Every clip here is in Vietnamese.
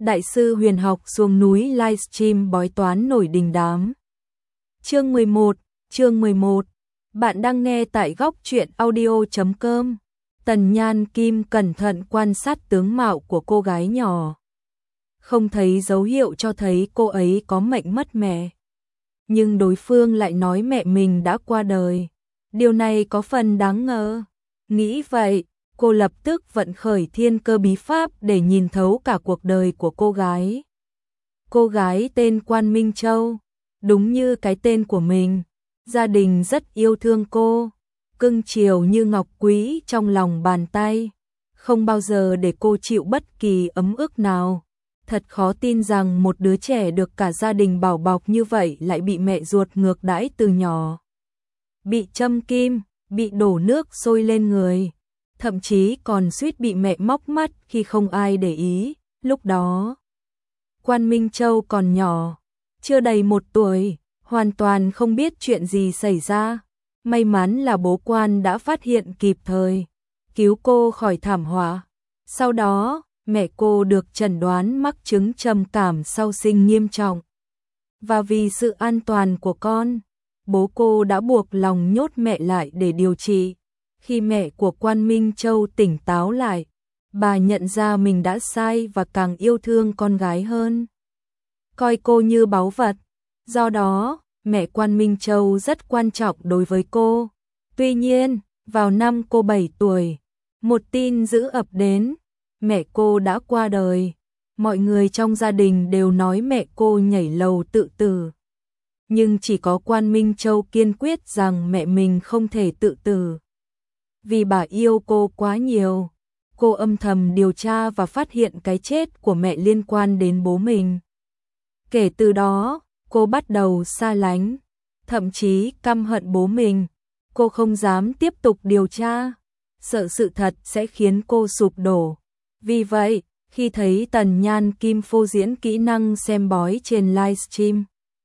Đại sư huyền học xuống núi livestream bói toán nổi đình đám. Chương 11. Bạn đang nghe tại góc truyện audio.com. Tần Nhan Kim cẩn thận quan sát tướng mạo của cô gái nhỏ. Không thấy dấu hiệu cho thấy cô ấy có mệnh mất mẹ. Nhưng đối phương lại nói mẹ mình đã qua đời. Điều này có phần đáng ngờ. Nghĩ vậy, cô lập tức vận khởi thiên cơ bí pháp để nhìn thấu cả cuộc đời của cô gái. Cô gái tên Quan Minh Châu, đúng như cái tên của mình, gia đình rất yêu thương cô, cưng chiều như ngọc quý trong lòng bàn tay, không bao giờ để cô chịu bất kỳ ấm ức nào. Thật khó tin rằng một đứa trẻ được cả gia đình bảo bọc như vậy lại bị mẹ ruột ngược đãi từ nhỏ. Bị châm kim, bị đổ nước sôi lên người, thậm chí còn suýt bị mẹ móc mắt khi không ai để ý. Lúc đó, Quan Minh Châu còn nhỏ, chưa đầy 1 tuổi, hoàn toàn không biết chuyện gì xảy ra. May mắn là bố Quan đã phát hiện kịp thời, cứu cô khỏi thảm họa. Sau đó, mẹ cô được chẩn đoán mắc chứng trầm cảm sau sinh nghiêm trọng. Và vì sự an toàn của con, bố cô đã buộc lòng nhốt mẹ lại để điều trị. Khi mẹ của Quan Minh Châu tỉnh táo lại, bà nhận ra mình đã sai và càng yêu thương con gái hơn, coi cô như báu vật. Do đó, mẹ Quan Minh Châu rất quan trọng đối với cô. Tuy nhiên, vào năm cô 7 tuổi, một tin dữ ập đến, mẹ cô đã qua đời. Mọi người trong gia đình đều nói mẹ cô nhảy lầu tự tử. Nhưng chỉ có Quan Minh Châu kiên quyết rằng mẹ mình không thể tự tử. Vì bà yêu cô quá nhiều, cô âm thầm điều tra và phát hiện cái chết của mẹ liên quan đến bố mình. Kể từ đó, cô bắt đầu xa lánh, thậm chí căm hận bố mình. Cô không dám tiếp tục điều tra, sợ sự thật sẽ khiến cô sụp đổ. Vì vậy, khi thấy Tần Nhan Kim phô diễn kỹ năng xem bói trên livestream,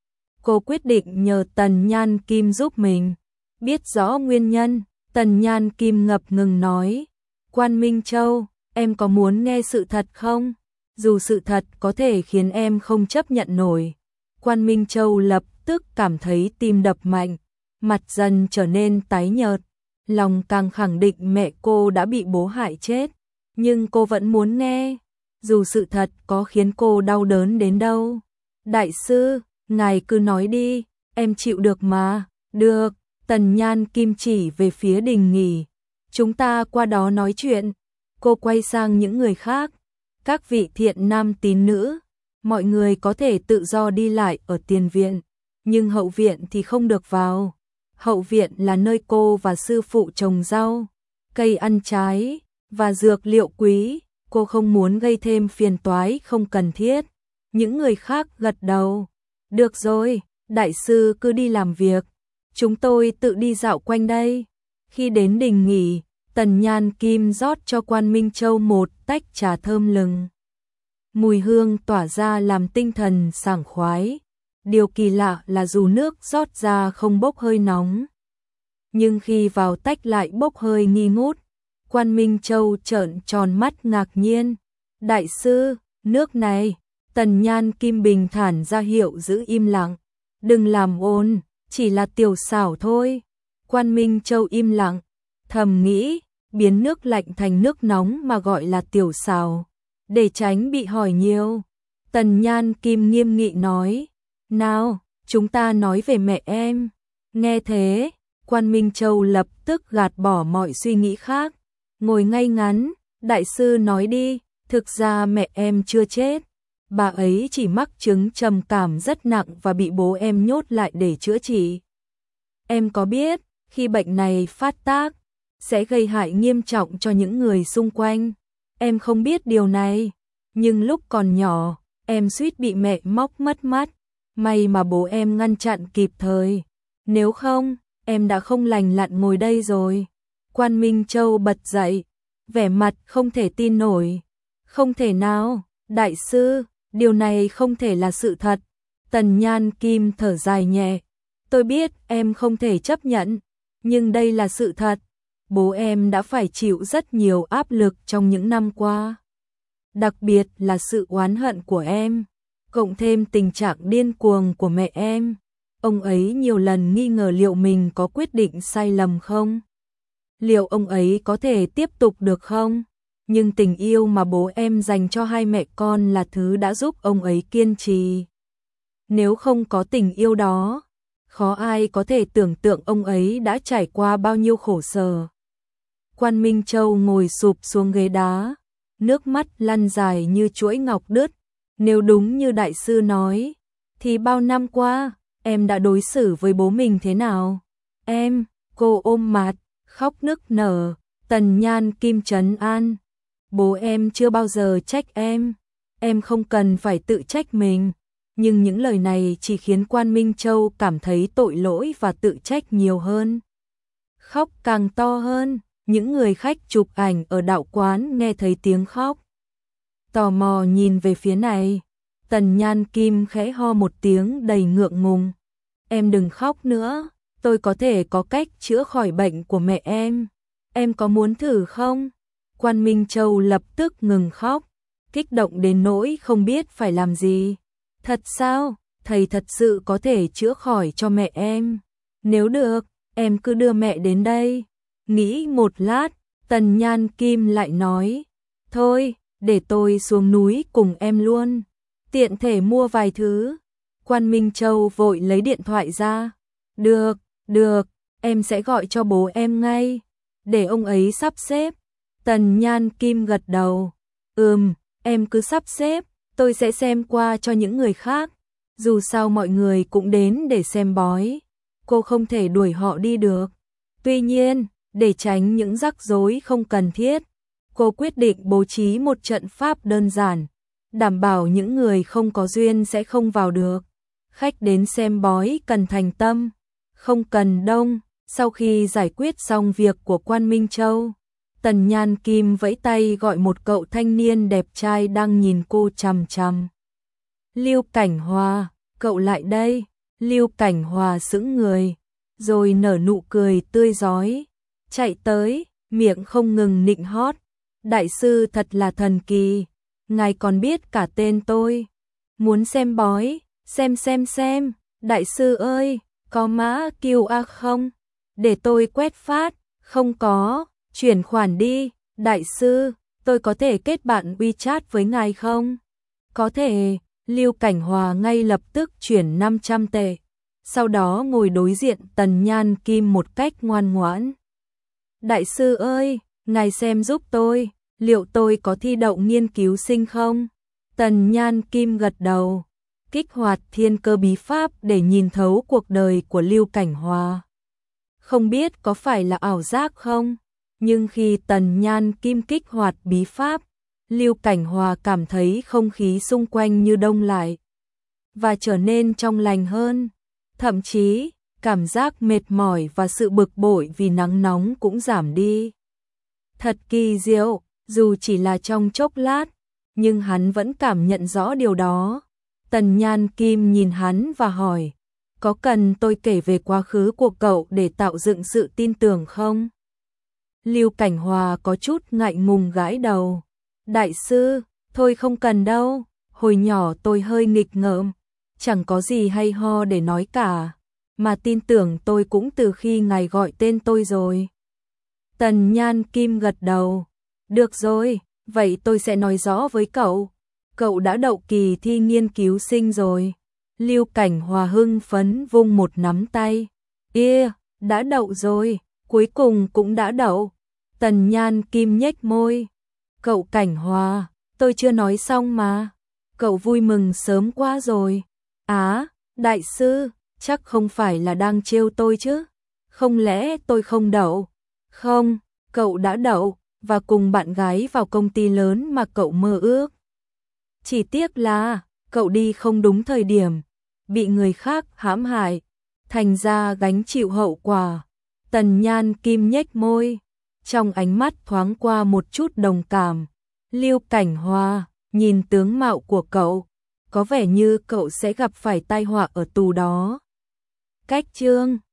cô quyết định nhờ Tần Nhan Kim giúp mình. Biết rõ nguyên nhân, Tần Nhan Kim ngập ngừng nói: Quan Minh Châu, em có muốn nghe sự thật không? Dù sự thật có thể khiến em không chấp nhận nổi. Quan Minh Châu lập tức cảm thấy tim đập mạnh, mặt dần trở nên tái nhợt, lòng càng khẳng định mẹ cô đã bị bố hại chết. Nhưng cô vẫn muốn nghe, dù sự thật có khiến cô đau đớn đến đâu. Đại sư, ngài cứ nói đi, em chịu được mà. Được. Tần Nhan Kim chỉ về phía đình nghỉ. Chúng ta qua đó nói chuyện. Cô quay sang những người khác. Các vị thiện nam tín nữ, mọi người có thể tự do đi lại ở tiền viện, nhưng hậu viện thì không được vào. Hậu viện là nơi cô và sư phụ trồng rau, cây ăn trái và dược liệu quý. Cô không muốn gây thêm phiền toái không cần thiết. Những người khác gật đầu. Được rồi, đại sư cứ đi làm việc. Chúng tôi tự đi dạo quanh đây. Khi đến đình nghỉ, Tần Nhan Kim rót cho Quan Minh Châu một tách trà thơm lừng. Mùi hương tỏa ra làm tinh thần sảng khoái. Điều kỳ lạ là dù nước rót ra không bốc hơi nóng, nhưng khi vào tách lại bốc hơi nghi ngút. Quan Minh Châu trợn tròn mắt ngạc nhiên. Đại sư, nước này. Tần Nhan Kim bình thản ra hiệu giữ im lặng. Đừng làm ồn, chỉ là tiểu xảo thôi. Quan Minh Châu im lặng, thầm nghĩ, biến nước lạnh thành nước nóng mà gọi là tiểu xảo. Để tránh bị hỏi nhiều, Tần Nhan Kim nghiêm nghị nói: nào, chúng ta nói về mẹ em. Nghe thế, Quan Minh Châu lập tức gạt bỏ mọi suy nghĩ khác, ngồi ngay ngắn. Đại sư nói đi. Thực ra mẹ em chưa chết. Bà ấy chỉ mắc chứng trầm cảm rất nặng và bị bố em nhốt lại để chữa trị. Em có biết, khi bệnh này phát tác, sẽ gây hại nghiêm trọng cho những người xung quanh. Em không biết điều này, nhưng lúc còn nhỏ, em suýt bị mẹ móc mất mắt. May mà bố em ngăn chặn kịp thời. Nếu không, em đã không lành lặn ngồi đây rồi. Quan Minh Châu bật dậy, vẻ mặt không thể tin nổi. Không thể nào, đại sư, điều này không thể là sự thật. Tần Nhan Kim thở dài nhẹ. Tôi biết em không thể chấp nhận, nhưng đây là sự thật. Bố em đã phải chịu rất nhiều áp lực trong những năm qua. đặc biệt là sự oán hận của em, cộng thêm tình trạng điên cuồng của mẹ em. Ông ấy nhiều lần nghi ngờ liệu mình có quyết định sai lầm không? Liệu ông ấy có thể tiếp tục được không? Nhưng tình yêu mà bố em dành cho hai mẹ con là thứ đã giúp ông ấy kiên trì. Nếu không có tình yêu đó, khó ai có thể tưởng tượng ông ấy đã trải qua bao nhiêu khổ sở. Quan Minh Châu ngồi sụp xuống ghế đá, nước mắt lăn dài như chuỗi ngọc đứt. Nếu đúng như đại sư nói, thì bao năm qua, em đã đối xử với bố mình thế nào? Cô ôm mặt, khóc nức nở. Tần Nhan Kim trấn an. Bố em chưa bao giờ trách em không cần phải tự trách mình. Nhưng những lời này chỉ khiến Quan Minh Châu cảm thấy tội lỗi và tự trách nhiều hơn. Khóc càng to hơn, những người khách chụp ảnh ở đạo quán nghe thấy tiếng khóc. Tò mò nhìn về phía này, Tần Nhan Kim khẽ ho một tiếng đầy ngượng ngùng. Em đừng khóc nữa, tôi có thể có cách chữa khỏi bệnh của mẹ em có muốn thử không? Quan Minh Châu lập tức ngừng khóc, kích động đến nỗi không biết phải làm gì. Thật sao? Thầy thật sự có thể chữa khỏi cho mẹ em. Nếu được, em cứ đưa mẹ đến đây. Nghĩ một lát, Tần Nhan Kim lại nói, thôi, để tôi xuống núi cùng em luôn. Tiện thể mua vài thứ. Quan Minh Châu vội lấy điện thoại ra. Được, em sẽ gọi cho bố em ngay. Để ông ấy sắp xếp. Tần Nhan Kim gật đầu. Em cứ sắp xếp, tôi sẽ xem qua cho những người khác. Dù sao mọi người cũng đến để xem bói. Cô không thể đuổi họ đi được. Tuy nhiên, để tránh những rắc rối không cần thiết, cô quyết định bố trí một trận pháp đơn giản, đảm bảo những người không có duyên sẽ không vào được. Khách đến xem bói cần thành tâm, không cần đông. Sau khi giải quyết xong việc của Quan Minh Châu, Tần Nhan Kim vẫy tay gọi một cậu thanh niên đẹp trai đang nhìn cô chằm chằm. Lưu Cảnh Hòa, cậu lại đây. Lưu Cảnh Hòa sững người, rồi nở nụ cười tươi rói, chạy tới, miệng không ngừng nịnh hót. Đại sư thật là thần kỳ, ngài còn biết cả tên tôi. Muốn xem bói, xem. Đại sư ơi, có mã QR không? Để tôi quét phát. Không có, chuyển khoản đi. Đại sư, tôi có thể kết bạn WeChat với ngài không? Có thể. Lưu Cảnh Hòa ngay lập tức chuyển 500 tệ. Sau đó ngồi đối diện Tần Nhan Kim một cách ngoan ngoãn. Đại sư ơi, ngài xem giúp tôi, liệu tôi có thi đậu nghiên cứu sinh không? Tần Nhan Kim gật đầu, kích hoạt thiên cơ bí pháp để nhìn thấu cuộc đời của Lưu Cảnh Hòa. Không biết có phải là ảo giác không? Nhưng khi Tần Nhan Kim kích hoạt bí pháp, Lưu Cảnh Hòa cảm thấy không khí xung quanh như đông lại và trở nên trong lành hơn. Thậm chí, cảm giác mệt mỏi và sự bực bội vì nắng nóng cũng giảm đi. Thật kỳ diệu, dù chỉ là trong chốc lát, nhưng hắn vẫn cảm nhận rõ điều đó. Tần Nhan Kim nhìn hắn và hỏi, có cần tôi kể về quá khứ của cậu để tạo dựng sự tin tưởng không? Lưu Cảnh Hòa có chút ngại ngùng gãi đầu. Đại sư, thôi không cần đâu, hồi nhỏ tôi hơi nghịch ngợm, chẳng có gì hay ho để nói cả, mà tin tưởng tôi cũng từ khi ngài gọi tên tôi rồi. Tần Nhan Kim gật đầu, được rồi, vậy tôi sẽ nói rõ với cậu, cậu đã đậu kỳ thi nghiên cứu sinh rồi. Lưu Cảnh Hòa hưng phấn vung một nắm tay, đã đậu rồi, cuối cùng cũng đã đậu. Tần Nhan Kim nhếch môi, cậu Cảnh Hòa, tôi chưa nói xong mà, cậu vui mừng sớm quá rồi. Đại sư, chắc không phải là đang trêu tôi chứ? Không lẽ tôi không đậu? Không, cậu đã đậu, và cùng bạn gái vào công ty lớn mà cậu mơ ước. Chỉ tiếc là, cậu đi không đúng thời điểm, bị người khác hãm hại, thành ra gánh chịu hậu quả. Tần Nhan Kim nhếch môi, trong ánh mắt thoáng qua một chút đồng cảm. Lưu Cảnh Hòa, nhìn tướng mạo của cậu, có vẻ như cậu sẽ gặp phải tai họa ở tù đó. Cách chương